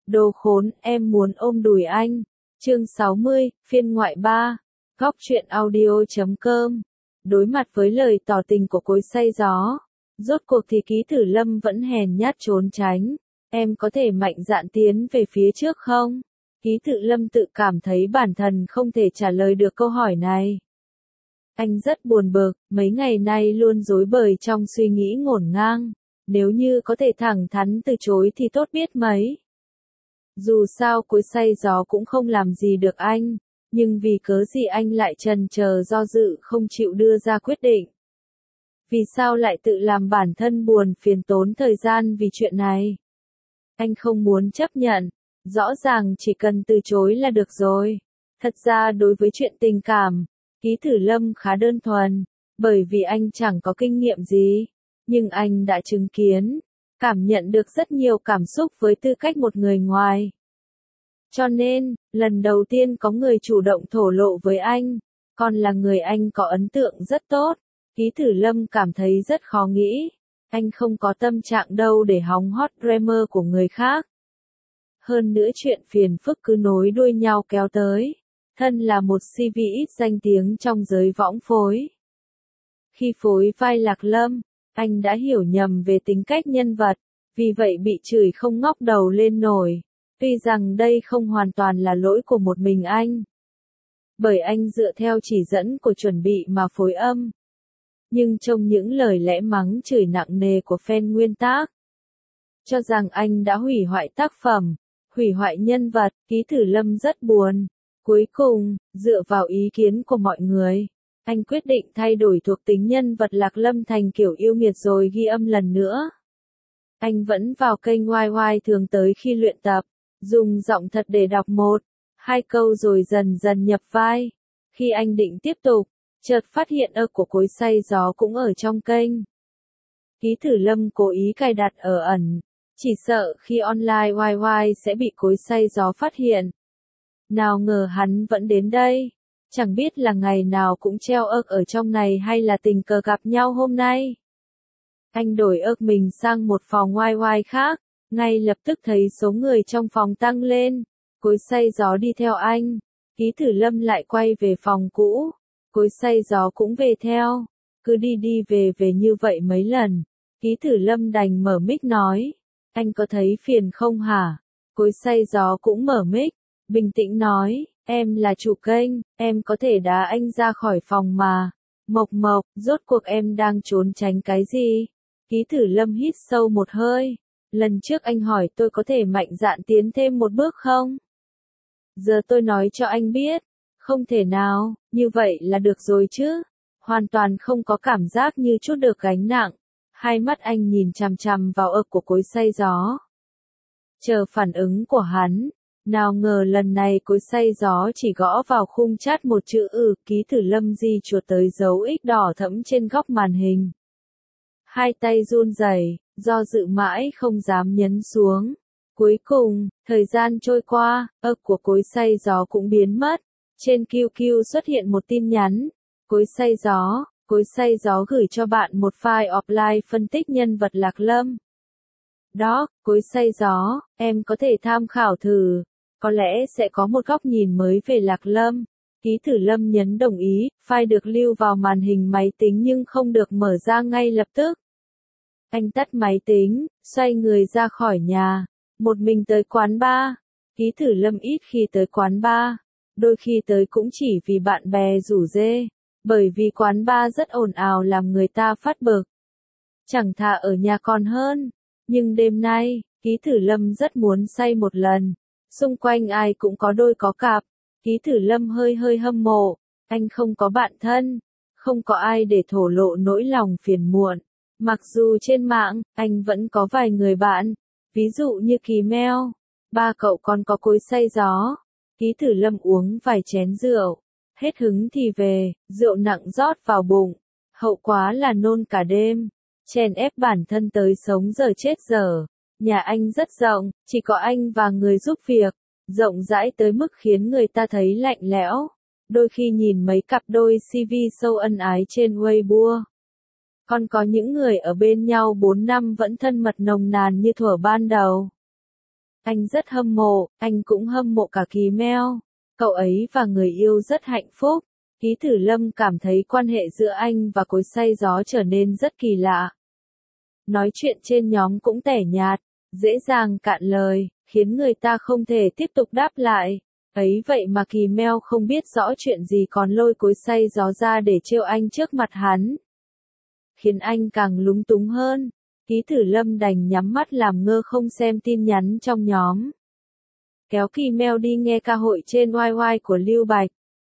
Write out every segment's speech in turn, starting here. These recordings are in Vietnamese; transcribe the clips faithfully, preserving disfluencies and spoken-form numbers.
Đồ khốn, em muốn ôm đùi anh. Chương sáu mươi, phiên ngoại ba. Góc truyện audio chấm com. Đối mặt với lời tỏ tình của cối xay gió, rốt cuộc thì Ký Tử Lâm vẫn hèn nhát trốn tránh. Em có thể mạnh dạn tiến về phía trước không? Ký Tử Lâm tự cảm thấy bản thân không thể trả lời được câu hỏi này. Anh rất buồn bực, mấy ngày nay luôn rối bời trong suy nghĩ ngổn ngang. Nếu như có thể thẳng thắn từ chối thì tốt biết mấy. Dù sao cối xay gió cũng không làm gì được anh, nhưng vì cớ gì anh lại chần chờ do dự không chịu đưa ra quyết định. Vì sao lại tự làm bản thân buồn phiền tốn thời gian vì chuyện này? Anh không muốn chấp nhận, rõ ràng chỉ cần từ chối là được rồi. Thật ra đối với chuyện tình cảm, Ký Tử Lâm khá đơn thuần, bởi vì anh chẳng có kinh nghiệm gì, nhưng anh đã chứng kiến, cảm nhận được rất nhiều cảm xúc với tư cách một người ngoài. Cho nên, lần đầu tiên có người chủ động thổ lộ với anh, còn là người anh có ấn tượng rất tốt, Ký Tử Lâm cảm thấy rất khó nghĩ. Anh không có tâm trạng đâu để hóng hot drama của người khác. Hơn nữa chuyện phiền phức cứ nối đuôi nhau kéo tới. Thân là một xê vê ít danh tiếng trong giới võng phối. Khi phối vai Lạc Lâm, anh đã hiểu nhầm về tính cách nhân vật, vì vậy bị chửi không ngóc đầu lên nổi. Tuy rằng đây không hoàn toàn là lỗi của một mình anh, bởi anh dựa theo chỉ dẫn của chuẩn bị mà phối âm. Nhưng trong những lời lẽ mắng chửi nặng nề của fan nguyên tác, cho rằng anh đã hủy hoại tác phẩm, hủy hoại nhân vật, Ký Tử Lâm rất buồn. Cuối cùng, dựa vào ý kiến của mọi người, anh quyết định thay đổi thuộc tính nhân vật Lạc Lâm thành kiểu yêu nghiệt rồi ghi âm lần nữa. Anh vẫn vào kênh Y Y thường tới khi luyện tập, dùng giọng thật để đọc một, hai câu rồi dần dần nhập vai. Khi anh định tiếp tục, chợt phát hiện ơ của cối xay gió cũng ở trong kênh. Ký Tử Lâm cố ý cài đặt ở ẩn, chỉ sợ khi online Y Y sẽ bị cối xay gió phát hiện. Nào ngờ hắn vẫn đến đây, chẳng biết là ngày nào cũng treo ơ ở trong này hay là tình cờ gặp nhau hôm nay. Anh đổi ơ mình sang một phòng Y Y khác, ngay lập tức thấy số người trong phòng tăng lên, cối xay gió đi theo anh, Ký Tử Lâm lại quay về phòng cũ, cối xay gió cũng về theo, cứ đi đi về về như vậy mấy lần, Ký Tử Lâm đành mở mic nói, anh có thấy phiền không hả? Cối xay gió cũng mở mic, bình tĩnh nói, em là chủ kênh, em có thể đá anh ra khỏi phòng mà. Mộc Mộc, rốt cuộc em đang trốn tránh cái gì? Ký Tử Lâm hít sâu một hơi. Lần trước anh hỏi tôi có thể mạnh dạn tiến thêm một bước không? Giờ tôi nói cho anh biết, không thể nào, như vậy là được rồi chứ. Hoàn toàn không có cảm giác như chút được gánh nặng. Hai mắt anh nhìn chằm chằm vào ơ của cối xay gió, chờ phản ứng của hắn. Nào ngờ lần này cối xay gió chỉ gõ vào khung chat một chữ ừ, Ký Tử Lâm di chuột tới dấu X đỏ thẫm trên góc màn hình. Hai tay run rẩy, do dự mãi không dám nhấn xuống. Cuối cùng, thời gian trôi qua, ơ của cối xay gió cũng biến mất. Trên Q Q xuất hiện một tin nhắn. Cối xay gió, cối xay gió gửi cho bạn một file offline phân tích nhân vật Lạc Lâm. Đó, cối xay gió, em có thể tham khảo thử. Có lẽ sẽ có một góc nhìn mới về Lạc Lâm. Ký Tử Lâm nhấn đồng ý, file được lưu vào màn hình máy tính nhưng không được mở ra ngay lập tức. Anh tắt máy tính, xoay người ra khỏi nhà, một mình tới quán bar. Ký Tử Lâm ít khi tới quán bar, đôi khi tới cũng chỉ vì bạn bè rủ rê, bởi vì quán bar rất ồn ào làm người ta phát bực. Chẳng thà ở nhà còn hơn, nhưng đêm nay, Ký Tử Lâm rất muốn say một lần. Xung quanh ai cũng có đôi có cặp, Ký Tử Lâm hơi hơi hâm mộ, anh không có bạn thân, không có ai để thổ lộ nỗi lòng phiền muộn. Mặc dù trên mạng, anh vẫn có vài người bạn, ví dụ như Kỳ Meo, ba cậu còn có cối xay gió. Ký Tử Lâm uống vài chén rượu, hết hứng thì về, rượu nặng rót vào bụng, hậu quả là nôn cả đêm, chèn ép bản thân tới sống giờ chết giờ. Nhà anh rất rộng, chỉ có anh và người giúp việc, rộng rãi tới mức khiến người ta thấy lạnh lẽo. Đôi khi nhìn mấy cặp đôi xê vê sâu ân ái trên Weibo. Còn có những người ở bên nhau bốn năm vẫn thân mật nồng nàn như thuở ban đầu. Anh rất hâm mộ, anh cũng hâm mộ cả Kỳ Meo. Cậu ấy và người yêu rất hạnh phúc. Ký Tử Lâm cảm thấy quan hệ giữa anh và Cối Xay Gió trở nên rất kỳ lạ. Nói chuyện trên nhóm cũng tẻ nhạt, dễ dàng cạn lời, khiến người ta không thể tiếp tục đáp lại. Ấy vậy mà Kỳ Meo không biết rõ chuyện gì còn lôi Cối Xay Gió ra để trêu anh trước mặt hắn. Khiến anh càng lúng túng hơn. Ký Tử Lâm đành nhắm mắt làm ngơ không xem tin nhắn trong nhóm. Kéo Kỳ Meo đi nghe ca hội trên oai oai của Lưu Bạch.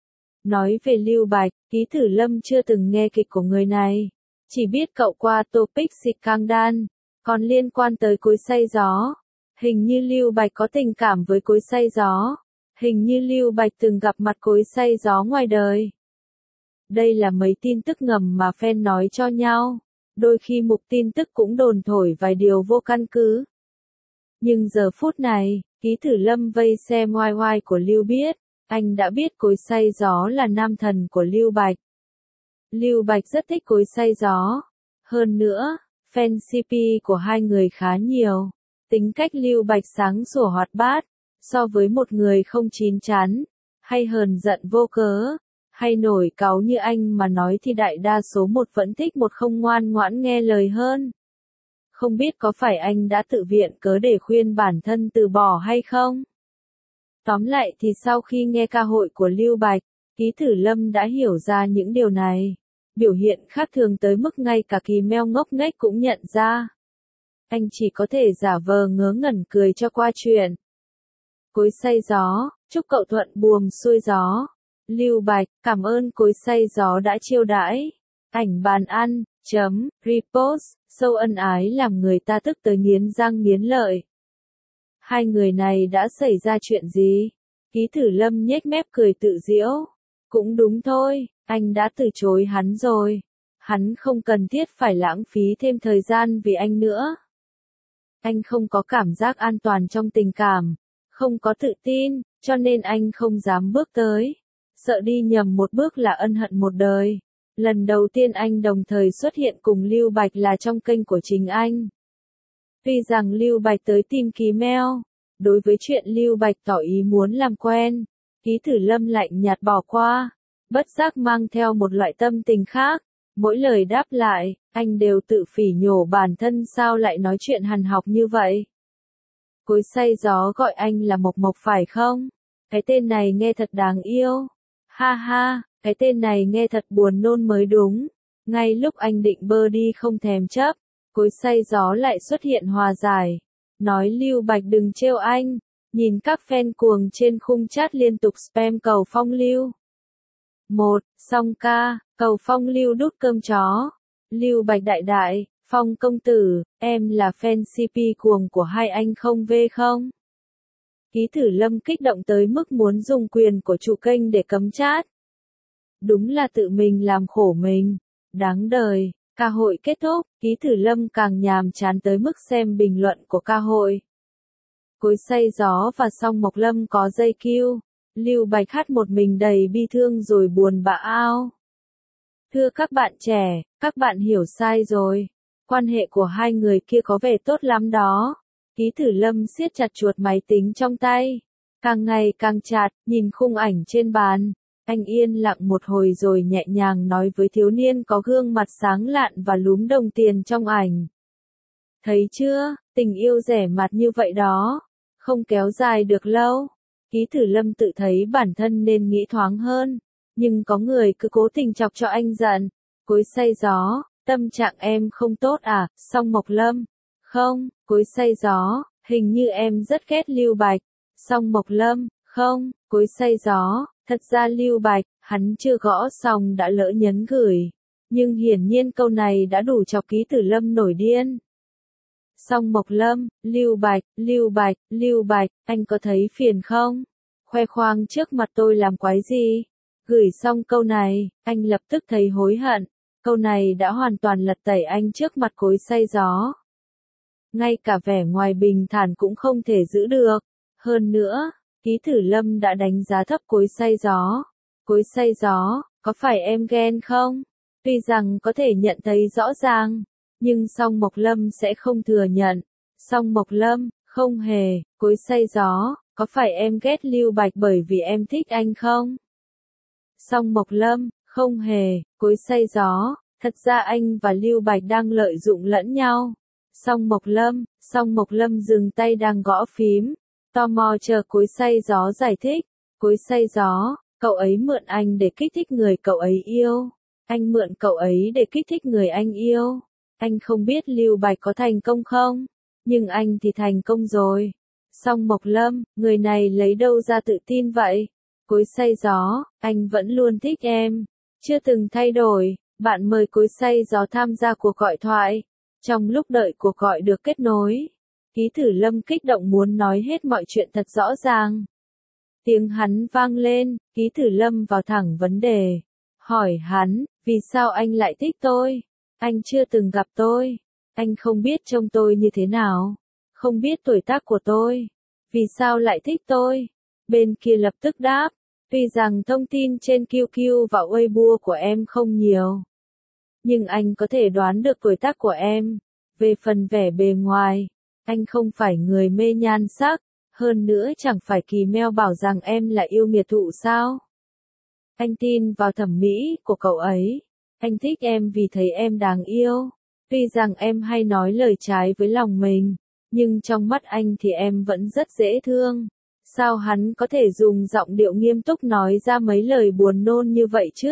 Nói về Lưu Bạch, Ký Tử Lâm chưa từng nghe kịch của người này. Chỉ biết cậu qua topic scandal, còn liên quan tới Cối Xay Gió. Hình như Lưu Bạch có tình cảm với Cối Xay Gió. Hình như Lưu Bạch từng gặp mặt Cối Xay Gió ngoài đời. Đây là mấy tin tức ngầm mà fan nói cho nhau. Đôi khi mục tin tức cũng đồn thổi vài điều vô căn cứ. Nhưng giờ phút này, Ký Tử Lâm vây xem oai oai của Lưu biết, anh đã biết Cối Xay Gió là nam thần của Lưu Bạch. Lưu Bạch rất thích Cối Xay Gió. Hơn nữa, fan xê pê của hai người khá nhiều. Tính cách Lưu Bạch sáng sủa hoạt bát, so với một người không chín chắn, hay hờn giận vô cớ, hay nổi cáu như anh mà nói thì đại đa số một vẫn thích một không ngoan ngoãn nghe lời hơn. Không biết có phải anh đã tự viện cớ để khuyên bản thân từ bỏ hay không? Tóm lại thì sau khi nghe ca hội của Lưu Bạch, Ký Tử Lâm đã hiểu ra những điều này. Biểu hiện khác thường tới mức ngay cả Kỳ Meo ngốc nghếch cũng nhận ra. Anh chỉ có thể giả vờ ngớ ngẩn cười cho qua chuyện. Cối Xay Gió, chúc cậu thuận buồm xuôi gió. Lưu Bạch, cảm ơn Cối Xay Gió đã chiêu đãi. Ảnh bàn ăn, chấm, repost, sâu ân ái làm người ta tức tới nghiến răng nghiến lợi. Hai người này đã xảy ra chuyện gì? Ký Tử Lâm nhếch mép cười tự giễu. Cũng đúng thôi, anh đã từ chối hắn rồi. Hắn không cần thiết phải lãng phí thêm thời gian vì anh nữa. Anh không có cảm giác an toàn trong tình cảm, không có tự tin, cho nên anh không dám bước tới. Sợ đi nhầm một bước là ân hận một đời. Lần đầu tiên anh đồng thời xuất hiện cùng Lưu Bạch là trong kênh của chính anh. Tuy rằng Lưu Bạch tới tìm Kỳ Meo, đối với chuyện Lưu Bạch tỏ ý muốn làm quen, Ký Tử Lâm lạnh nhạt bỏ qua, bất giác mang theo một loại tâm tình khác. Mỗi lời đáp lại, anh đều tự phỉ nhổ bản thân sao lại nói chuyện hằn học như vậy. Cối Xay Gió gọi anh là Mộc Mộc phải không? Cái tên này nghe thật đáng yêu. Ha ha, cái tên này nghe thật buồn nôn mới đúng. Ngay lúc anh định bơ đi không thèm chấp, Cối Xay Gió lại xuất hiện hòa giải. Nói Lưu Bạch đừng trêu anh. Nhìn các fan cuồng trên khung chat liên tục spam cầu phong Lưu. Một, Song ca, cầu phong Lưu đút cơm chó. Lưu Bạch đại đại, Phong công tử, em là fan xê pê cuồng của hai anh không về không? Ký Tử Lâm kích động tới mức muốn dùng quyền của chủ kênh để cấm chat. Đúng là tự mình làm khổ mình. Đáng đời. Ca hội kết thúc, Ký Tử Lâm càng nhàm chán tới mức xem bình luận của ca hội. Cối Xay Gió và Song Mộc Lâm có dây kiu. Lưu Bạch hát một mình đầy bi thương rồi buồn bã ao. Thưa các bạn trẻ, các bạn hiểu sai rồi. Quan hệ của hai người kia có vẻ tốt lắm đó. Ký Tử Lâm siết chặt chuột máy tính trong tay. Càng ngày càng chặt, nhìn khung ảnh trên bàn. Anh yên lặng một hồi rồi nhẹ nhàng nói với thiếu niên có gương mặt sáng lạn và lúm đồng tiền trong ảnh. Thấy chưa, tình yêu rẻ mạt như vậy đó. Không kéo dài được lâu. Ký Tử Lâm tự thấy bản thân nên nghĩ thoáng hơn. Nhưng có người cứ cố tình chọc cho anh giận. Cối Xay Gió, tâm trạng em không tốt à, Song Mộc Lâm. Không, Cối Xay Gió, hình như em rất ghét Lưu Bạch. Song Mộc Lâm, không, Cối Xay Gió, thật ra Lưu Bạch, hắn chưa gõ xong đã lỡ nhấn gửi. Nhưng hiển nhiên câu này đã đủ chọc Ký Tử Lâm nổi điên. Song Mộc Lâm, Lưu Bạch, Lưu Bạch, Lưu Bạch, anh có thấy phiền không? Khoe khoang trước mặt tôi làm quái gì? Gửi xong câu này, anh lập tức thấy hối hận. Câu này đã hoàn toàn lật tẩy anh trước mặt Cối Xay Gió. Ngay cả vẻ ngoài bình thản cũng không thể giữ được. Hơn nữa, Ký Tử Lâm đã đánh giá thấp Cối Xay Gió. Cối Xay Gió, có phải em ghen không? Tuy rằng có thể nhận thấy rõ ràng, nhưng Song Mộc Lâm sẽ không thừa nhận. Song Mộc Lâm, Không hề, cối xay gió, có phải em ghét Lưu Bạch bởi vì em thích anh không? Song Mộc Lâm, không hề, cối xay gió, thật ra anh và Lưu Bạch đang lợi dụng lẫn nhau. Song Mộc Lâm, Song Mộc Lâm dừng tay đang gõ phím, tò mò chờ cối xay gió giải thích. Cối xay gió, cậu ấy mượn anh để kích thích người cậu ấy yêu. Anh mượn cậu ấy để kích thích người anh yêu. Anh không biết Lưu Bạch có thành công không, nhưng anh thì thành công rồi. Song Mộc Lâm, người này lấy đâu ra tự tin vậy? Cối xay gió, anh vẫn luôn thích em, chưa từng thay đổi. Bạn mời cối xay gió tham gia cuộc gọi thoại. Trong lúc đợi cuộc gọi được kết nối, Ký Thử Lâm kích động muốn nói hết mọi chuyện thật rõ ràng. Tiếng hắn vang lên, Ký Thử Lâm vào thẳng vấn đề. Hỏi hắn, vì sao anh lại thích tôi? Anh chưa từng gặp tôi. Anh không biết trông tôi như thế nào. Không biết tuổi tác của tôi. Vì sao lại thích tôi? Bên kia lập tức đáp. Tuy rằng thông tin trên quy quy và Weibo của em không nhiều, nhưng anh có thể đoán được tuổi tác của em. Về phần vẻ bề ngoài, anh không phải người mê nhan sắc. Hơn nữa chẳng phải Kỳ Meo bảo rằng em là yêu nghiệt thụ sao? Anh tin vào thẩm mỹ của cậu ấy. Anh thích em vì thấy em đáng yêu. Tuy rằng em hay nói lời trái với lòng mình, nhưng trong mắt anh thì em vẫn rất dễ thương. Sao hắn có thể dùng giọng điệu nghiêm túc nói ra mấy lời buồn nôn như vậy chứ?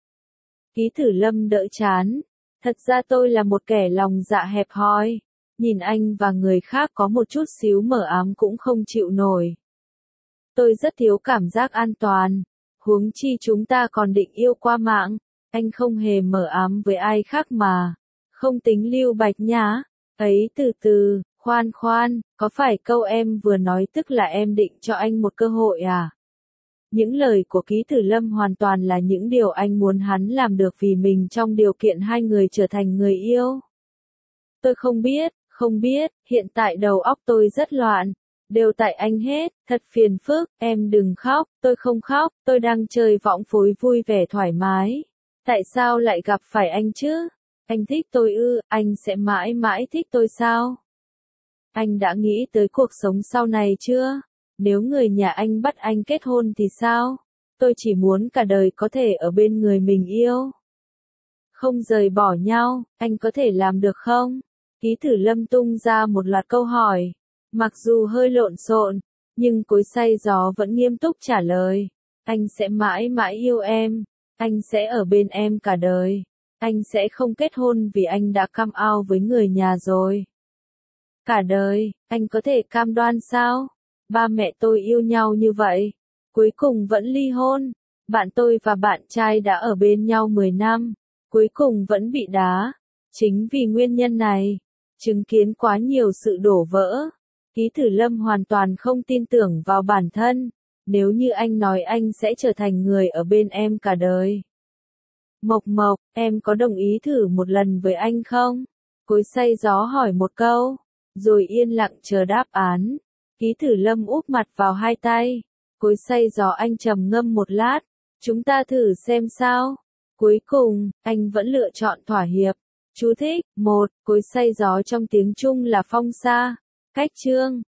Ký Thử Lâm đỡ chán. Thật ra tôi là một kẻ lòng dạ hẹp hòi. Nhìn anh và người khác có một chút xíu mờ ám cũng không chịu nổi. Tôi rất thiếu cảm giác an toàn. Huống chi chúng ta còn định yêu qua mạng. Anh không hề mờ ám với ai khác mà. Không tính Lưu Bạch nhá. Ấy từ từ, khoan khoan, có phải câu em vừa nói tức là em định cho anh một cơ hội à? Những lời của Ký Thử Lâm hoàn toàn là những điều anh muốn hắn làm được vì mình trong điều kiện hai người trở thành người yêu. Tôi không biết, không biết, hiện tại đầu óc tôi rất loạn. Đều tại anh hết, thật phiền phức, em đừng khóc, tôi không khóc, tôi đang chơi võng phối vui vẻ thoải mái. Tại sao lại gặp phải anh chứ? Anh thích tôi ư, anh sẽ mãi mãi thích tôi sao? Anh đã nghĩ tới cuộc sống sau này chưa? Nếu người nhà anh bắt anh kết hôn thì sao? Tôi chỉ muốn cả đời có thể ở bên người mình yêu. Không rời bỏ nhau, anh có thể làm được không? Ký Thử Lâm tung ra một loạt câu hỏi. Mặc dù hơi lộn xộn, nhưng cối xay gió vẫn nghiêm túc trả lời. Anh sẽ mãi mãi yêu em. Anh sẽ ở bên em cả đời. Anh sẽ không kết hôn vì anh đã come out với người nhà rồi. Cả đời, anh có thể cam đoan sao? Ba mẹ tôi yêu nhau như vậy, cuối cùng vẫn ly hôn. Bạn tôi và bạn trai đã ở bên nhau mười năm, cuối cùng vẫn bị đá. Chính vì nguyên nhân này, chứng kiến quá nhiều sự đổ vỡ, Ký Thử Lâm hoàn toàn không tin tưởng vào bản thân. Nếu như anh nói anh sẽ trở thành người ở bên em cả đời. Mộc Mộc, em có đồng ý thử một lần với anh không? Cối xay gió hỏi một câu, rồi yên lặng chờ đáp án. Ký Thử Lâm úp mặt vào hai tay. Cối xay gió anh trầm ngâm một lát. Chúng ta thử xem sao. Cuối cùng, anh vẫn lựa chọn thỏa hiệp. Chú thích, một, cối xay gió trong tiếng Trung là phong sa. Cách chương.